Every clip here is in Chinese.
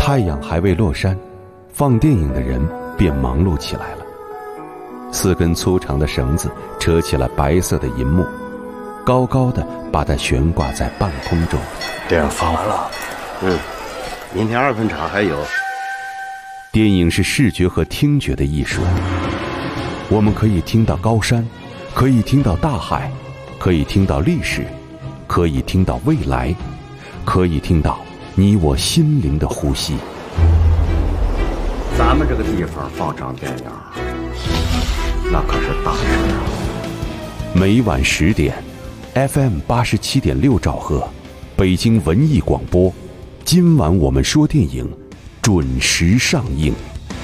太阳还未落山，放电影的人便忙碌起来了。4根粗长的绳子扯起了白色的银幕，高高的把它悬挂在半空中。 电影放完了， 明天2分场还有。 电影是视觉和听觉的艺术，我们可以听到高山，可以听到大海，可以听到历史，可以听到未来，可以听到你我心灵的呼吸。 咱们这个地方放场电影，那可是大事啊！ 每晚10点 ，FM 87.6兆赫，北京文艺广播。今晚我们说电影，准时上映。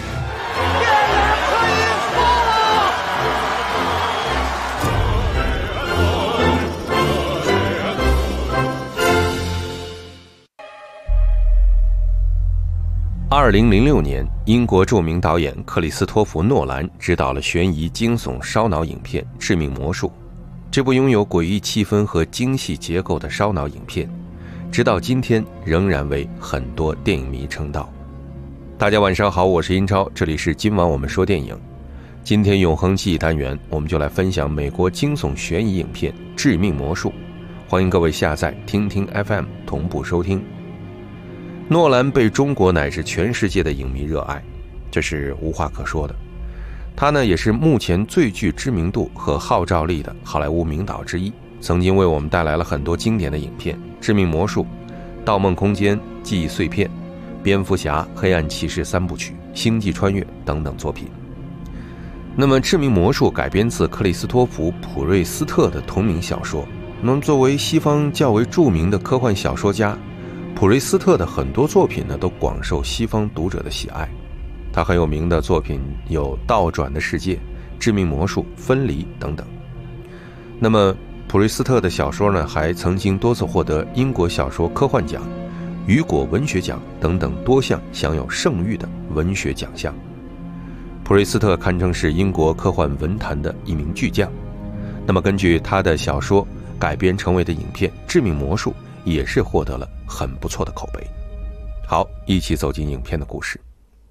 2006年，英国著名导演克里斯托弗·诺兰执导了悬疑惊悚烧脑影片《致命魔术》。这部拥有诡异气氛和精细结构的烧脑影片，直到今天仍然为很多电影迷称道。大家晚上好，我是英超，这里是今晚我们说电影。今天永恒记忆单元，我们就来分享美国惊悚悬疑影片《致命魔术》。欢迎各位下载听听 FM 同步收听。诺兰被中国乃至全世界的影迷热爱，这是无话可说的。他呢，也是目前最具知名度和号召力的好莱坞名导之一，曾经为我们带来了很多经典的影片，《致命魔术》、《盗梦空间》、《记忆碎片》、《蝙蝠侠》、《黑暗骑士3部曲》、《星际穿越》等等作品。那么《致命魔术》改编自克里斯托弗·普瑞斯特的同名小说。那么作为西方较为著名的科幻小说家，普瑞斯特的很多作品呢都广受西方读者的喜爱。他很有名的作品有《倒转的世界》、《致命魔术》、《分离》等等。那么普瑞斯特的小说呢，还曾经多次获得英国小说科幻奖、雨果文学奖等等多项享有盛誉的文学奖项。普瑞斯特堪称是英国科幻文坛的一名巨匠。那么根据他的小说改编成为的影片《致命魔术》也是获得了很不错的口碑。好，一起走进影片的故事。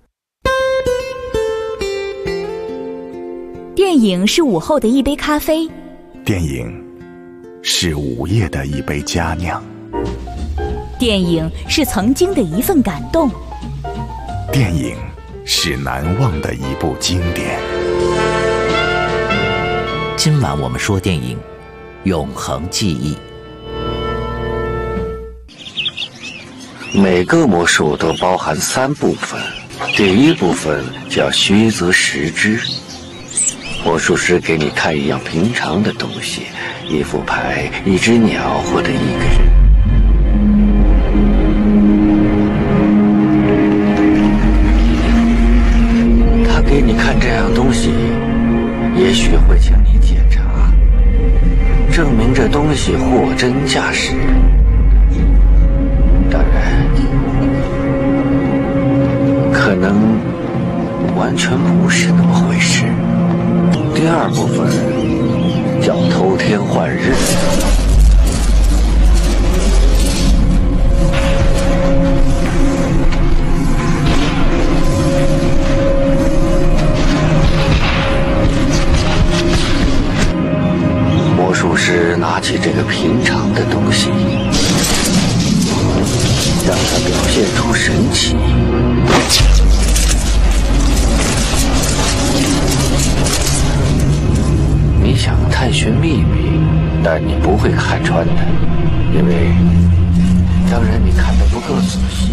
电影是午后的一杯咖啡， 电影是午夜的一杯佳酿， 电影是曾经的一份感动， 电影是难忘的一部经典。 今晚我们说电影，永恒记忆。 每个魔术都包含3部分，第一部分叫虚则实之。魔术师给你看一样平常的东西，一副牌、一只鸟或者一个人。他给你看这样东西，也许会请你检查，证明这东西货真价实。当然，可能完全不是那么回事。第二部分叫偷天换日。魔术师拿起这个平常的东西，让它表现出神奇。你想探寻秘密，但你不会看穿的，因为当然你看得不够仔细。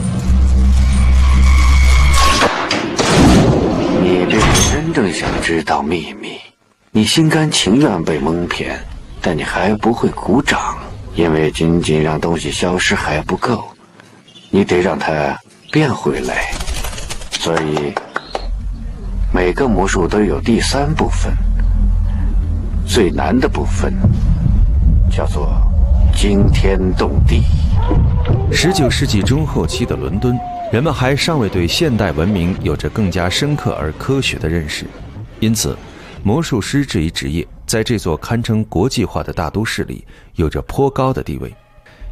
你这是真正想知道秘密，你心甘情愿被蒙骗，但你还不会鼓掌，因为仅仅让东西消失还不够，你得让它变回来。所以每个魔术都有第3部分，最难的部分叫做惊天动地。 19世纪中后期的伦敦，人们还尚未对现代文明有着更加深刻而科学的认识，因此魔术师这一职业在这座堪称国际化的大都市里有着颇高的地位。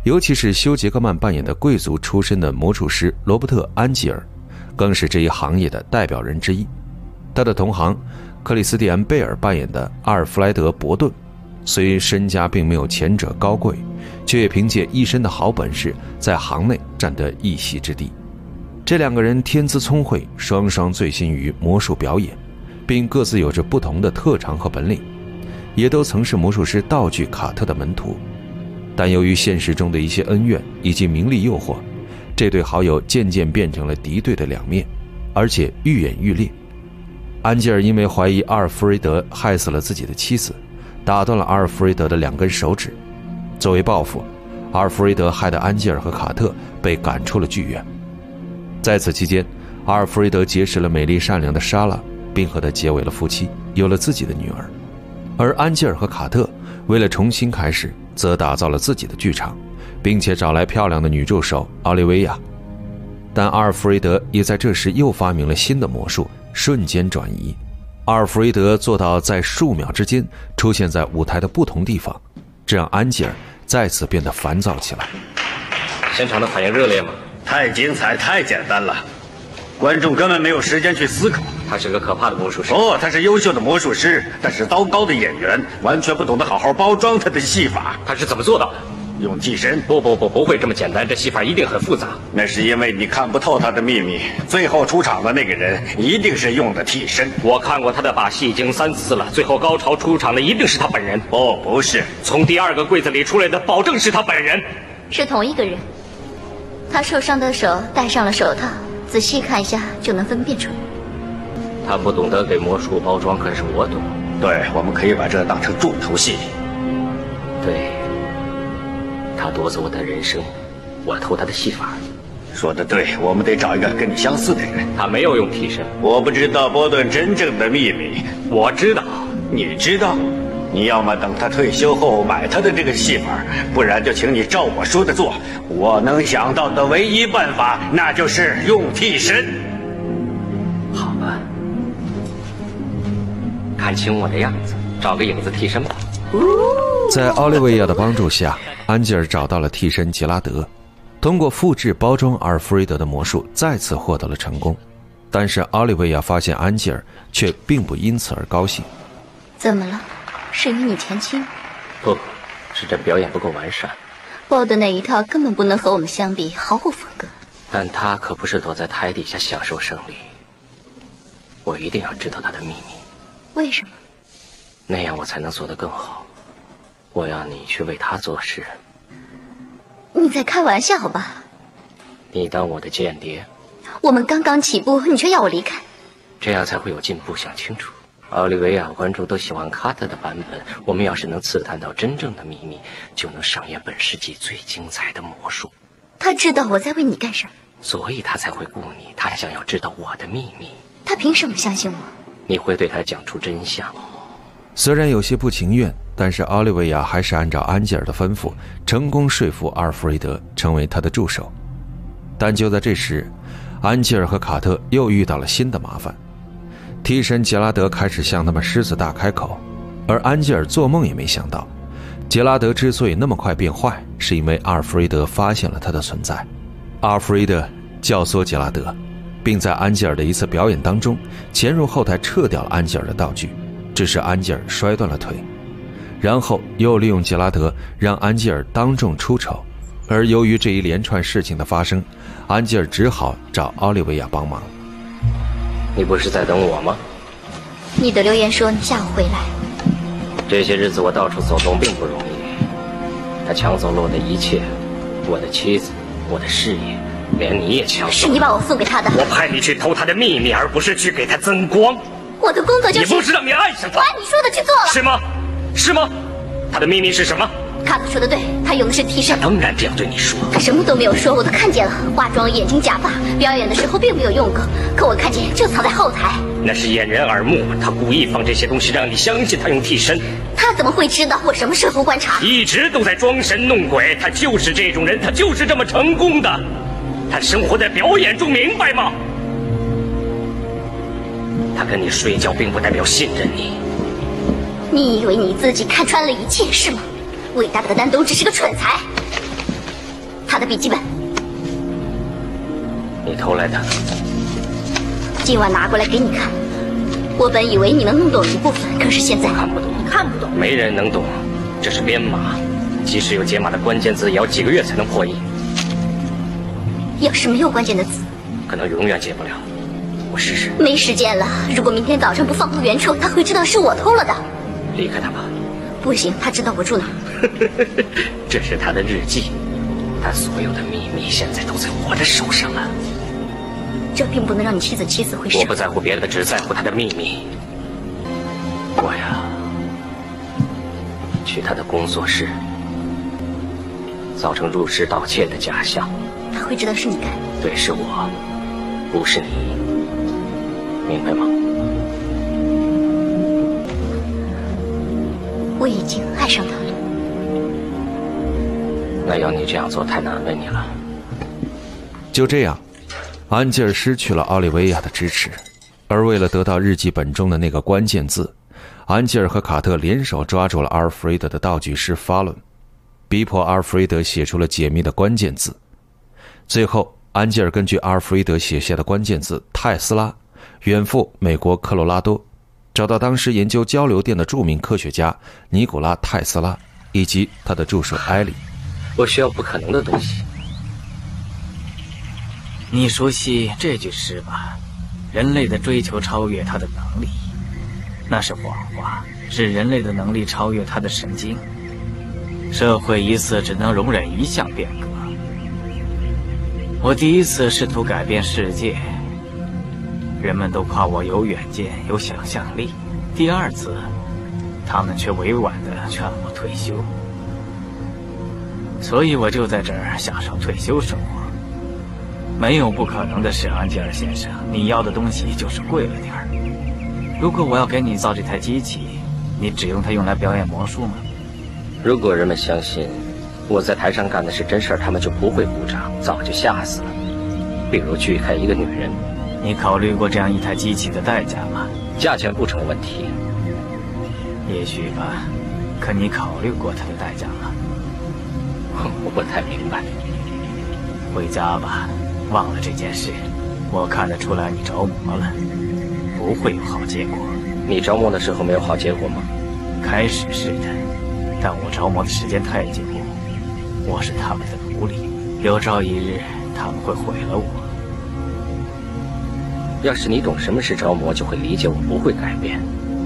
尤其是休·杰克曼扮演的贵族出身的魔术师罗伯特·安吉尔，更是这一行业的代表人之一。他的同行克里斯蒂安·贝尔扮演的阿尔弗莱德·伯顿，虽身家并没有前者高贵，却也凭借一身的好本事，在行内占得一席之地。这两个人天资聪慧，双双醉心于魔术表演，并各自有着不同的特长和本领，也都曾是魔术师道具卡特的门徒。但由于现实中的一些恩怨以及名利诱惑，这对好友渐渐变成了敌对的两面，而且愈演愈烈。安吉尔因为怀疑阿尔弗雷德害死了自己的妻子，打断了阿尔弗雷德的2根手指。作为报复，阿尔弗雷德害得安吉尔和卡特被赶出了剧院。在此期间，阿尔弗雷德结识了美丽善良的莎拉，并和她结为了夫妻，有了自己的女儿。而安吉尔和卡特为了重新开始，则打造了自己的剧场，并且找来漂亮的女助手奥利维亚。但阿尔弗雷德也在这时又发明了新的魔术，瞬间转移。阿尔弗雷德做到在数秒之间出现在舞台的不同地方，这让安吉尔再次变得烦躁起来。 现场的反应热烈吗？ 太精彩，太简单了，观众根本没有时间去思考。 他是个可怕的魔术师。 他是优秀的魔术师，但是糟糕的演员，完全不懂得好好包装他的戏法。 他是怎么做到的？ 用替身？ 不会这么简单，这戏法一定很复杂。 那是因为你看不透他的秘密。最后出场的那个人一定是用的替身。 我看过他的把戏已经3次了，最后高潮出场的一定是他本人。 不是， 从第2个柜子里出来的保证是他本人。 是同一个人。他受伤的手戴上了手套，仔细看一下就能分辨出来。 他不懂得给魔术包装，可是我懂。 对，我们可以把这当成重头戏。 对，他夺走我的人生，我偷他的戏法。 说得对，我们得找一个跟你相似的人。 他没有用替身。 我不知道波顿真正的秘密。 我知道。 你知道？你要么等他退休后买他的这个戏法，不然就请你照我说的做。我能想到的唯一办法，那就是用替身。 好吧，看清我的样子，找个影子替身吧。 在奥利维亚的帮助下，安吉尔找到了替身杰拉德，通过复制包装阿尔弗雷德的魔术，再次获得了成功。但是奥利维亚发现安吉尔却并不因此而高兴。 怎么了？是与你前妻？ 不，是这表演不够完善。 鲍的那一套根本不能和我们相比，毫无风格。 但他可不是躲在台底下享受胜利。我一定要知道他的秘密。 为什么？ 那样我才能做得更好。我要你去为他做事。 你在开玩笑吧？ 你当我的间谍？ 我们刚刚起步，你却要我离开， 这样才会有进步。想清楚。奥利维亚观众都喜欢卡特的版本，我们要是能刺探到真正的秘密，就能上演本世纪最精彩的魔术。 他知道我在为你干什么， 所以他才会雇你。他想要知道我的秘密。 他凭什么相信我？ 你会对他讲出真相。 虽然有些不情愿，但是奥利维亚还是按照安吉尔的吩咐，成功说服阿尔弗雷德成为他的助手。但就在这时，安吉尔和卡特又遇到了新的麻烦。替身杰拉德开始向他们狮子大开口，而安吉尔做梦也没想到，杰拉德之所以那么快变坏，是因为阿尔弗雷德发现了他的存在。阿尔弗雷德教唆杰拉德，并在安吉尔的一次表演当中潜入后台撤掉了安吉尔的道具，致使安吉尔摔断了腿，然后又利用杰拉德让安吉尔当众出丑。而由于这一连串事情的发生，安吉尔只好找奥利维亚帮忙。 你不是在等我吗？ 你的留言说你下午回来。 这些日子我到处走动并不容易。他抢走了我的一切，我的妻子，我的事业，连你也抢走。 是你把我送给他的。 我派你去偷他的秘密，而不是去给他增光。 我的工作就是…… 你不是让你爱上他？ 我按你说的去做了。 是吗？是吗？他的秘密是什么？ 卡特说的对，他用的是替身。 他当然这样对你说。 他什么都没有说，我都看见了。化妆、眼睛、假发，表演的时候并没有用过，可我看见就藏在后台。 那是掩人耳目，他故意放这些东西让你相信他用替身。 他怎么会知道我什么时候观察？ 一直都在装神弄鬼，他就是这种人，他就是这么成功的。他生活在表演中，明白吗？他跟你睡觉并不代表信任你。 你以为你自己看穿了一切是吗？伟大的丹东只是个蠢材。 他的笔记本。 你偷来的？ 今晚拿过来给你看。我本以为你能弄懂一部分，可是现在看不懂， 看不懂。 没人能懂，这是编码，即使有解码的关键字，也要几个月才能破译。 要是没有关键的字， 可能永远解不了。我试试。 没时间了，如果明天早上不放回原处，他会知道是我偷了的。 离开他吧。 不行，他知道我住哪。 这是他的日记，他所有的秘密现在都在我的手上了。 这并不能让你妻子起死回生。 我不在乎别的，只在乎他的秘密。我呀，去他的工作室，造成入室盗窃的假象。 他会知道是你干的。 对，是我，不是你，明白吗？ 我已经爱上他了。 那要你这样做太难为你了。 就这样，安吉尔失去了奥利维亚的支持，而为了得到日记本中的那个关键字，安吉尔和卡特联手抓住了阿尔弗雷德的道具师法伦，逼迫阿尔弗雷德写出了解密的关键字。最后，安吉尔根据阿尔弗雷德写下的关键字泰斯拉，远赴美国科罗拉多，找到当时研究交流电的著名科学家尼古拉·泰斯拉以及他的助手埃里。 我需要不可能的东西。 你熟悉这句诗吧？人类的追求超越他的能力，那是谎话，是人类的能力超越他的神经。社会一次只能容忍一项变革。我第一次试图改变世界，人们都夸我有远见、有想象力。第二次，他们却委婉地劝我退休。所以我就在这儿享受退休生活。没有不可能的事，安吉尔先生，你要的东西就是贵了点儿。如果我要给你造这台机器，你只用它用来表演魔术吗？ 如果人们相信我在台上干的是真事儿，他们就不会鼓掌，早就吓死了。比如锯开一个女人。 你考虑过这样一台机器的代价吗？ 价钱不成问题。 也许吧，可你考虑过它的代价吗？ 我不太明白。 回家吧，忘了这件事。我看得出来你着魔了，不会有好结果。 你着魔的时候没有好结果吗？ 开始是的，但我着魔的时间太久，我是他们的奴隶，有朝一日他们会毁了我。 要是你懂什么是着魔，就会理解我不会改变。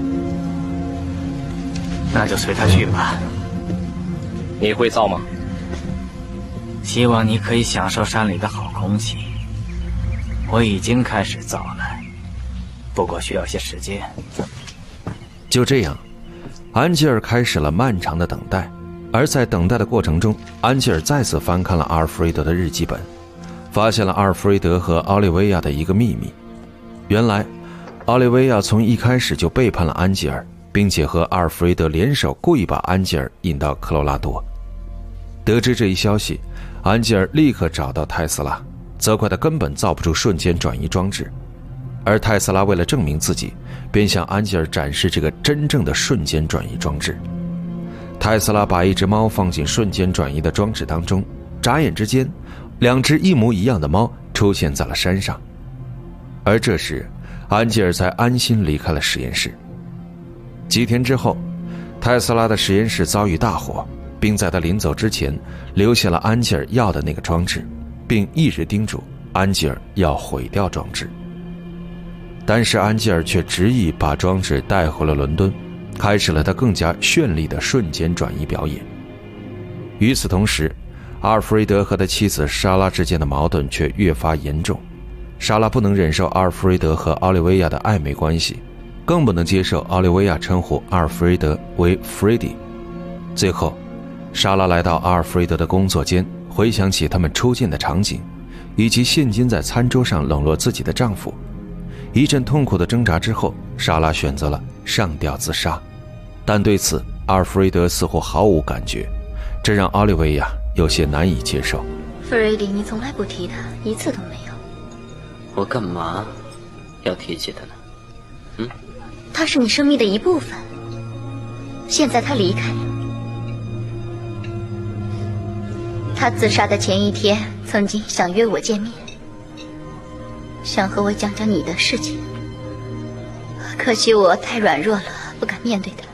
那就随他去吧。 你会造吗？ 希望你可以享受山里的好空气。我已经开始造了，不过需要些时间。 就这样，安吉尔开始了漫长的等待。而在等待的过程中，安吉尔再次翻看了阿尔弗雷德的日记本，发现了阿尔弗雷德和奥利维亚的一个秘密。原来，奥利维亚从一开始就背叛了安吉尔，并且和阿尔弗雷德联手，故意把安吉尔引到科罗拉多。得知这一消息，安吉尔立刻找到泰斯拉，责怪他根本造不出瞬间转移装置。而泰斯拉为了证明自己，便向安吉尔展示这个真正的瞬间转移装置。泰斯拉把一只猫放进瞬间转移的装置当中，眨眼之间，2只一模一样的猫出现在了山上。而这时，安吉尔才安心离开了实验室。几天之后，泰斯拉的实验室遭遇大火，并在他临走之前留下了安吉尔要的那个装置，并一直叮嘱安吉尔要毁掉装置。但是安吉尔却执意把装置带回了伦敦，开始了他更加绚丽的瞬间转移表演。与此同时，阿尔弗雷德和他妻子莎拉之间的矛盾却越发严重。莎拉不能忍受阿尔弗雷德和奥利维亚的暧昧关系，更不能接受奥利维亚称呼阿尔弗雷德为 Freddy。 最后，莎拉来到阿尔弗雷德的工作间，回想起他们出镜的场景，以及现今在餐桌上冷落自己的丈夫。一阵痛苦的挣扎之后，莎拉选择了上吊自杀，但对此阿尔弗雷德似乎毫无感觉，这让奥利维亚有些难以接受。 弗瑞迪，你从来不提他，一次都没有。 我干嘛要提起他呢？ 他是你生命的一部分，现在他离开了，他他自杀的前一天，曾经想约我见面，想和我讲讲你的事情。可惜我太软弱了，不敢面对他。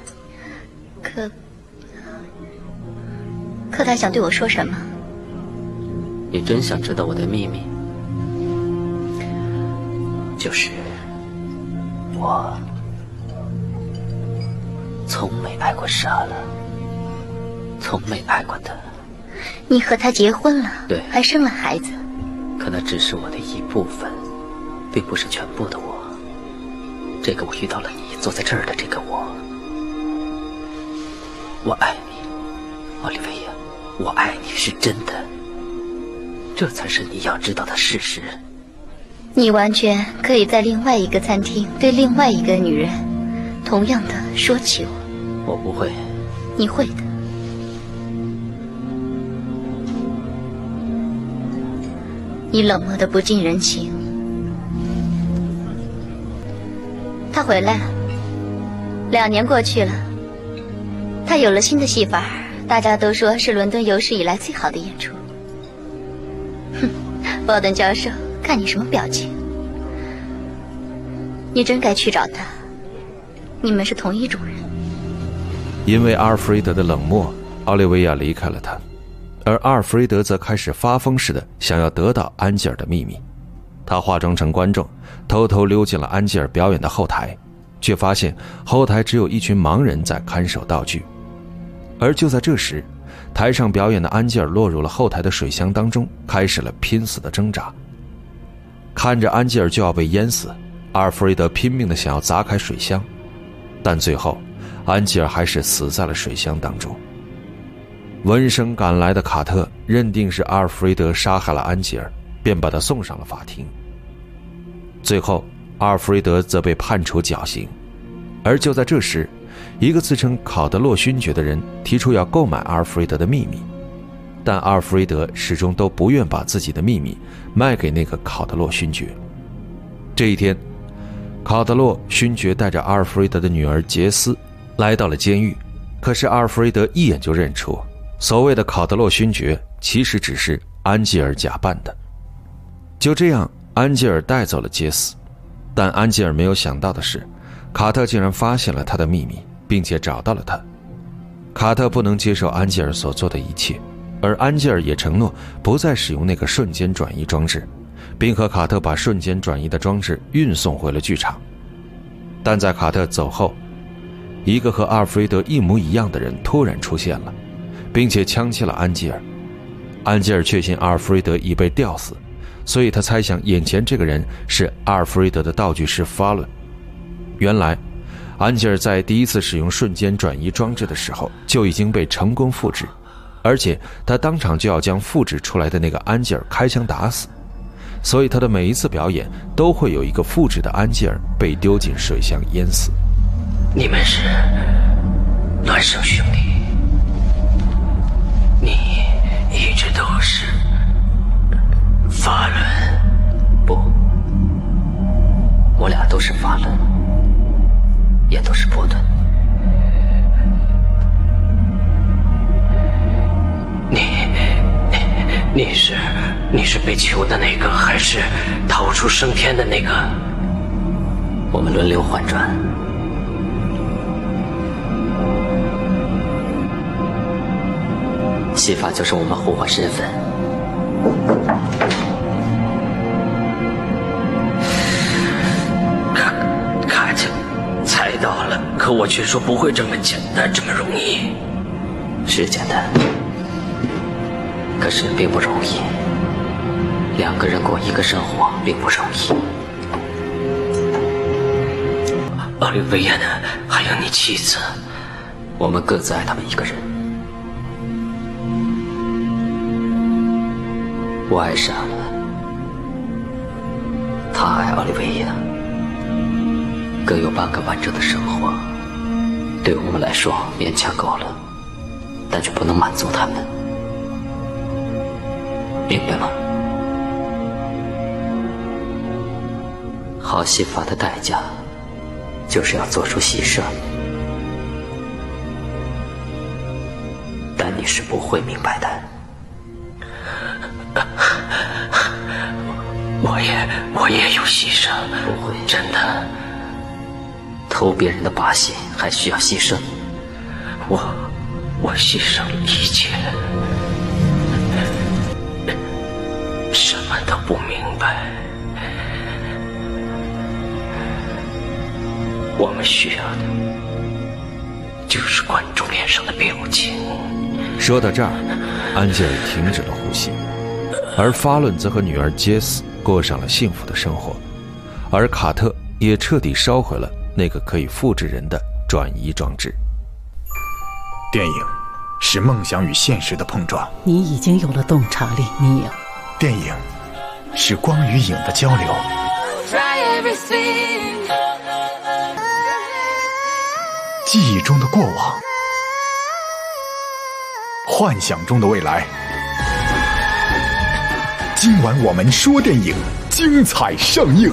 可他想对我说什么？ 你真想知道我的秘密？就是我从没爱过莎拉，从没爱过她。 你和他结婚了？ 对， 还生了孩子。 可那只是我的一部分，并不是全部的我。这个我遇到了你，坐在这儿的这个我，我爱你，奥利维亚，我爱你是真的，这才是你要知道的事实。 你完全可以在另外一个餐厅对另外一个女人同样的说起我。 我不会。 你会的。你冷漠的不近人情。他回来了，2年过去了，他有了新的戏法，大家都说是伦敦有史以来最好的演出。哼，鲍登教授，看你什么表情？你真该去找他，你们是同一种人。 因为阿尔弗雷德的冷漠，奥利维亚离开了他，而阿尔弗雷德则开始发疯似的想要得到安吉尔的秘密。他化妆成观众，偷偷溜进了安吉尔表演的后台，却发现后台只有一群盲人在看守道具。而就在这时，台上表演的安吉尔落入了后台的水箱当中，开始了拼死的挣扎。看着安吉尔就要被淹死，阿尔弗雷德拼命地想要砸开水箱，但最后安吉尔还是死在了水箱当中。闻声赶来的卡特认定是阿尔弗雷德杀害了安吉尔，便把他送上了法庭。最后阿尔弗雷德则被判处绞刑。而就在这时，一个自称考德洛勋爵的人提出要购买阿尔弗雷德的秘密，但阿尔弗雷德始终都不愿把自己的秘密卖给那个考德洛勋爵。这一天，考德洛勋爵带着阿尔弗雷德的女儿杰斯来到了监狱，可是阿尔弗雷德一眼就认出，所谓的考德洛勋爵其实只是安吉尔假扮的。就这样，安吉尔带走了杰斯，但安吉尔没有想到的是，卡特竟然发现了他的秘密，并且找到了他。卡特不能接受安吉尔所做的一切，而安吉尔也承诺不再使用那个瞬间转移装置，并和卡特把瞬间转移的装置运送回了剧场。但在卡特走后，一个和阿尔弗雷德一模一样的人突然出现了，并且枪击了安吉尔。安吉尔确信阿尔弗雷德已被吊死，所以他猜想眼前这个人是阿尔弗雷德的道具师法伦。原来安吉尔在第一次使用瞬间转移装置的时候就已经被成功复制，而且他当场就要将复制出来的那个安吉尔开枪打死，所以他的每一次表演都会有一个复制的安吉尔被丢进水箱淹死。 你们是孪生兄弟，你一直都是法伦。不，我俩都是法伦，也都是波顿。你是被囚的那个，还是逃出升天的那个？我们轮流换转。戏法就是我们互换身份。卡特猜到了，可我却说不会这么简单，这么容易。是简单，可是并不容易。2个人过一个生活并不容易。奥利维亚呢？还有你妻子，我们各自爱他们一个人。我爱莎拉，他爱奥利维亚，各有8个完整的生活，对我们来说勉强够了，但却不能满足他们，明白吗？好戏法的代价，就是要做出牺牲，但你是不会明白的。 我也有牺牲。不会，真的。 偷别人的把戏还需要牺牲？ 我牺牲了一切，什么都不明白。我们需要的就是观众脸上的表情。 说到这儿，安吉尔停止了呼吸，而法伦则和女儿杰斯过上了幸福的生活，而卡特也彻底烧毁了那个可以复制人的转移装置。 电影是梦想与现实的碰撞， 你已经有了洞察力，你有。 电影是光与影的交流，记忆中的过往，幻想中的未来。今晚我们说电影，精彩上映。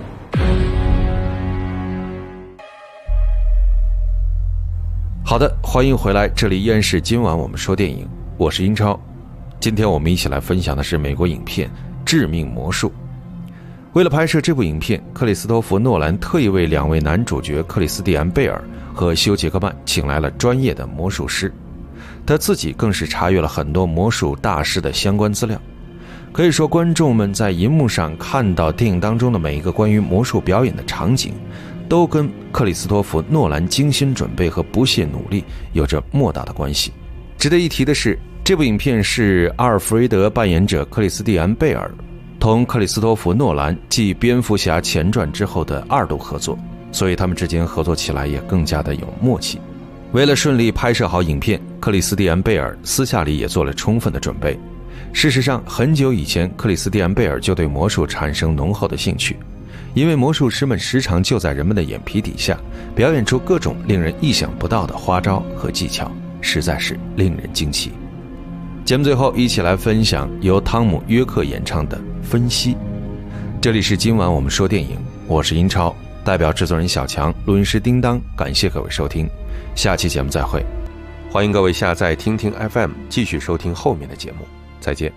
好的，欢迎回来，这里依然是今晚我们说电影，我是英超。今天我们一起来分享的是美国影片《致命魔术》。为了拍摄这部影片，克里斯托弗·诺兰特意为两位男主角克里斯蒂安·贝尔和休·杰克曼请来了专业的魔术师，他自己更是查阅了很多魔术大师的相关资料。可以说，观众们在银幕上看到电影当中的每一个关于魔术表演的场景，都跟克里斯托弗·诺兰精心准备和不懈努力有着莫大的关系。值得一提的是，这部影片是阿尔弗雷德扮演者克里斯蒂安·贝尔同克里斯托弗·诺兰继《蝙蝠侠前传》之后的2度合作，所以他们之间合作起来也更加的有默契。为了顺利拍摄好影片，克里斯蒂安·贝尔私下里也做了充分的准备。事实上，很久以前，克里斯蒂安·贝尔就对魔术产生浓厚的兴趣，因为魔术师们时常就在人们的眼皮底下表演出各种令人意想不到的花招和技巧，实在是令人惊奇。节目最后一起来分享由汤姆·约克演唱的《分析》。这里是今晚我们说电影，我是英超，代表制作人小强，录音师叮当，感谢各位收听，下期节目再会。欢迎各位下载听听 FM 继续收听后面的节目，再见。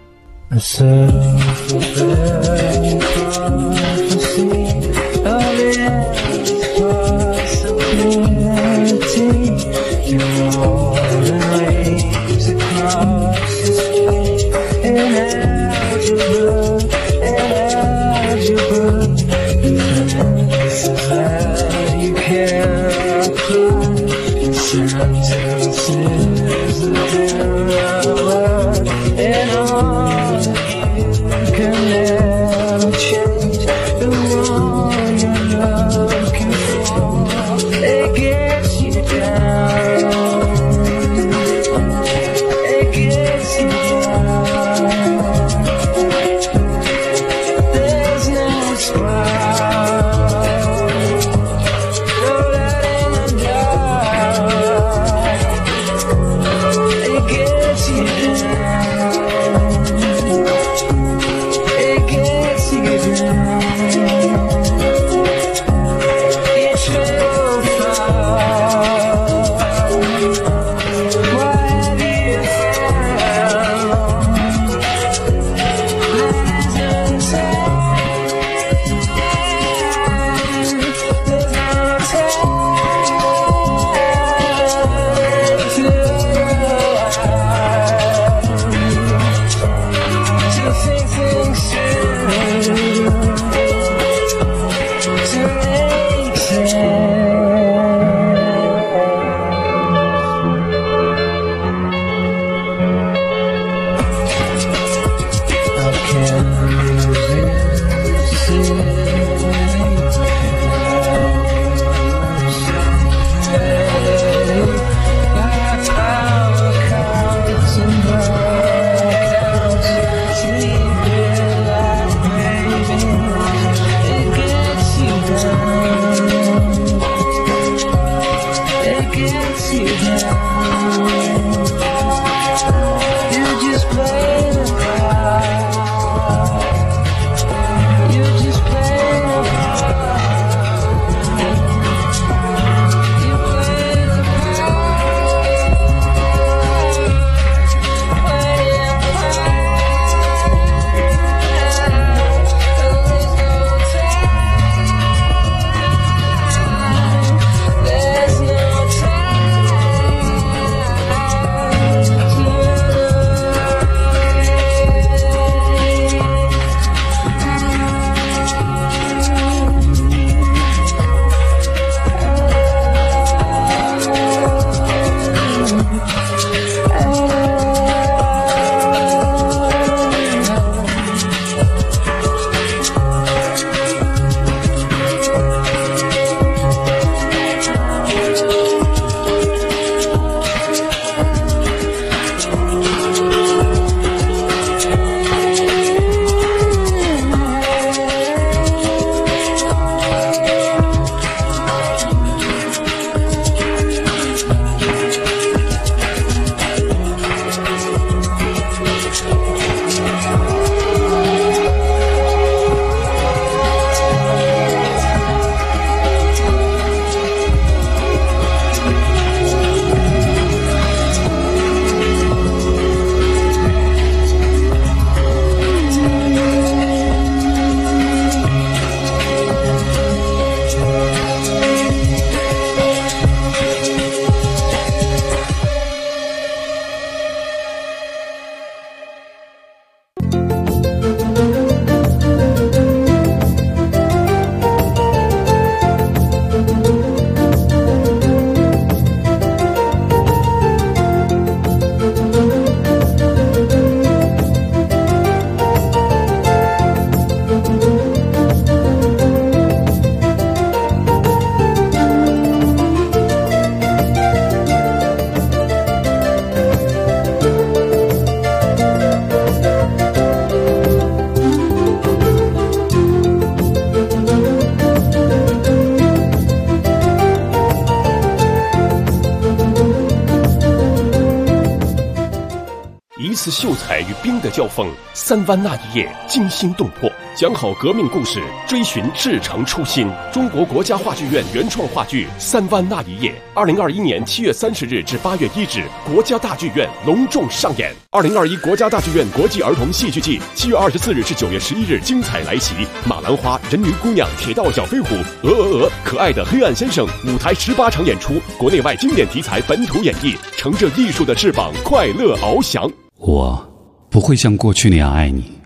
秀才与兵的交锋，三湾那一夜惊心动魄，讲好革命故事，追寻至诚初心。中国国家话剧院原创话剧《三湾那一夜》，2021年7月30日至8月1日，国家大剧院隆重上演。2021国家大剧院国际儿童戏剧季7月24日至9月11日精彩来袭，马兰花、人鱼姑娘、铁道小飞虎、可爱的黑暗先生，舞台18场演出，国内外经典题材本土演绎，乘着艺术的翅膀，快乐翱翔。 我不会像过去那样爱你。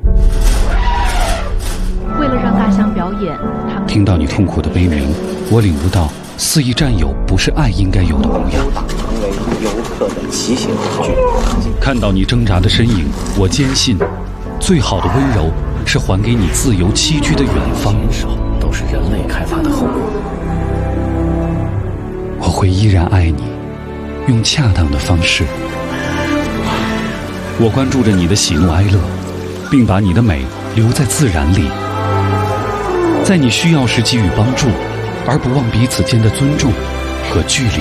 为了让大象表演，他们听到你痛苦的悲鸣，我领悟到肆意占有不是爱应该有的模样。 成为游客的骑行工具。 看到你挣扎的身影，我坚信，最好的温柔是还给你自由栖居的远方。 都是人类开发的后果。 我会依然爱你，用恰当的方式。我关注着你的喜怒哀乐，并把你的美留在自然里，在你需要时给予帮助，而不忘彼此间的尊重和距离。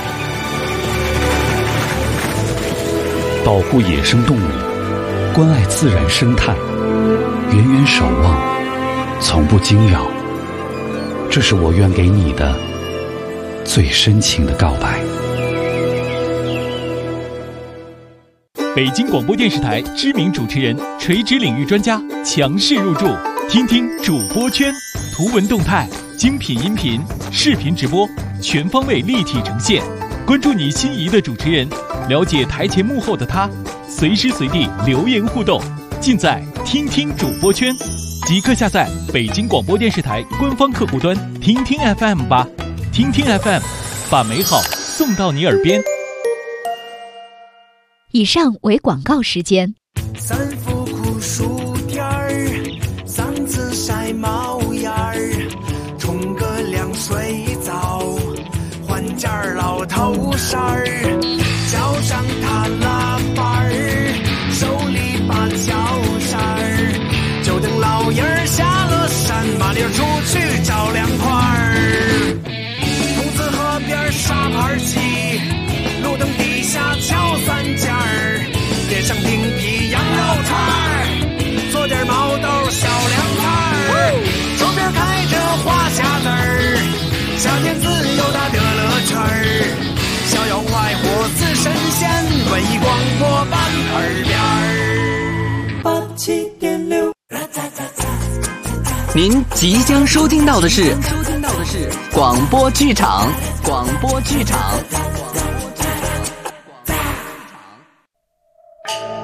保护野生动物，关爱自然生态，远远守望，从不惊扰。这是我愿给你的最深情的告白。 北京广播电视台知名主持人、垂直领域专家强势入驻，听听主播圈，图文动态、精品音频、视频直播，全方位立体呈现。关注你心仪的主持人，了解台前幕后的他，随时随地留言互动，尽在听听主播圈。即刻下载北京广播电视台官方客户端听听 FM 吧，听听 FM， 把美好送到你耳边。 以上为广告时间。 三伏酷暑天儿，嗓子晒冒烟儿，冲个凉水澡，换件老头衫儿，脚上踏拉板儿，手里把脚扇儿，就等老爷儿下了山，麻利儿出去找凉快儿。兔子河边沙盘棋，路灯底下敲三尖儿，点上冰皮羊肉串儿，做点毛豆小凉菜儿，周边开着花匣子儿，夏天自由它的乐趣儿，逍遥快活似神仙，文艺广播版耳边儿87.6。 您即将收听到的是广播剧场。